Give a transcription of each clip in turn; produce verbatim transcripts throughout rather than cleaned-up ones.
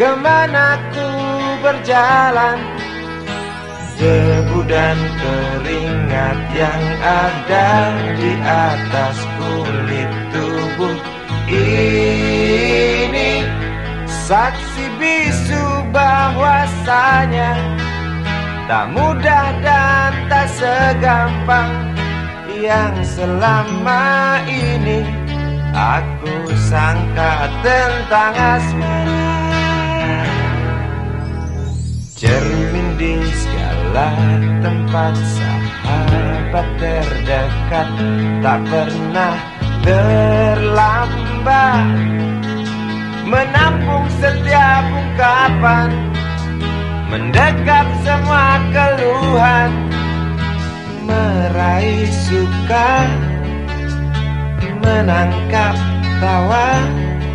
Kemana ku berjalan, debu dan keringat yang ada di atas kulit tubuh ini saksi bisu bahwasanya tak mudah dan tak segampang yang selama ini aku sangka tentang asmara. Cermin di segala tempat, sahabat terdekat, tak pernah terlambat menampung setiap ungkapan, mendekap semua keluhan, meraih suka, menangkap tawa,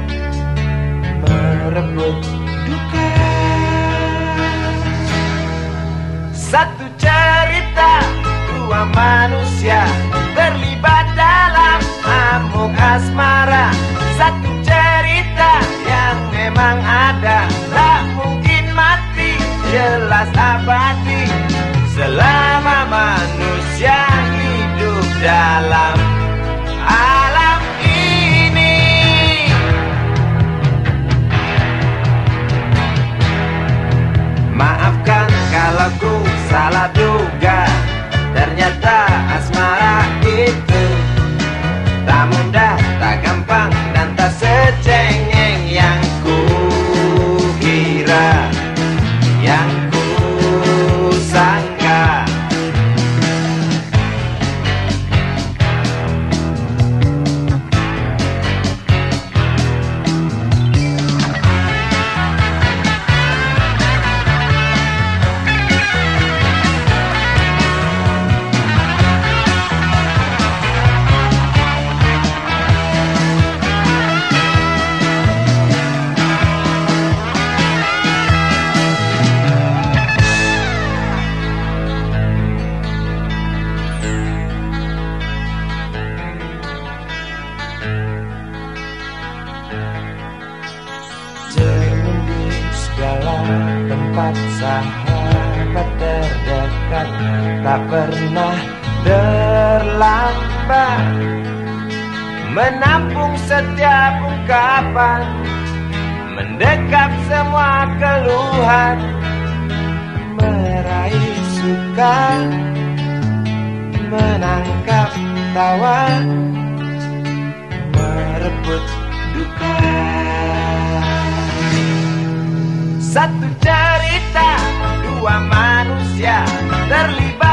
merebut duka. Satu cerita, dua manusia terlibat dalam amuk asmara. Satu cerita yang memang ada, tak mungkin mati, jelas abadi selama manusia hidup dalam alam ini. Maafkan kalau ku salah duga, ternyata asmara itu tak mudah, tak gampang, dan tak secengeng yang ku kira, yang ku sangka. Tempat sahabat terdekat, tak pernah terlambat menampung setiap ungkapan, mendekap semua keluhan, meraih suka, menangkap tawa, merebut duka. Satu cerita, dua manusia terlibat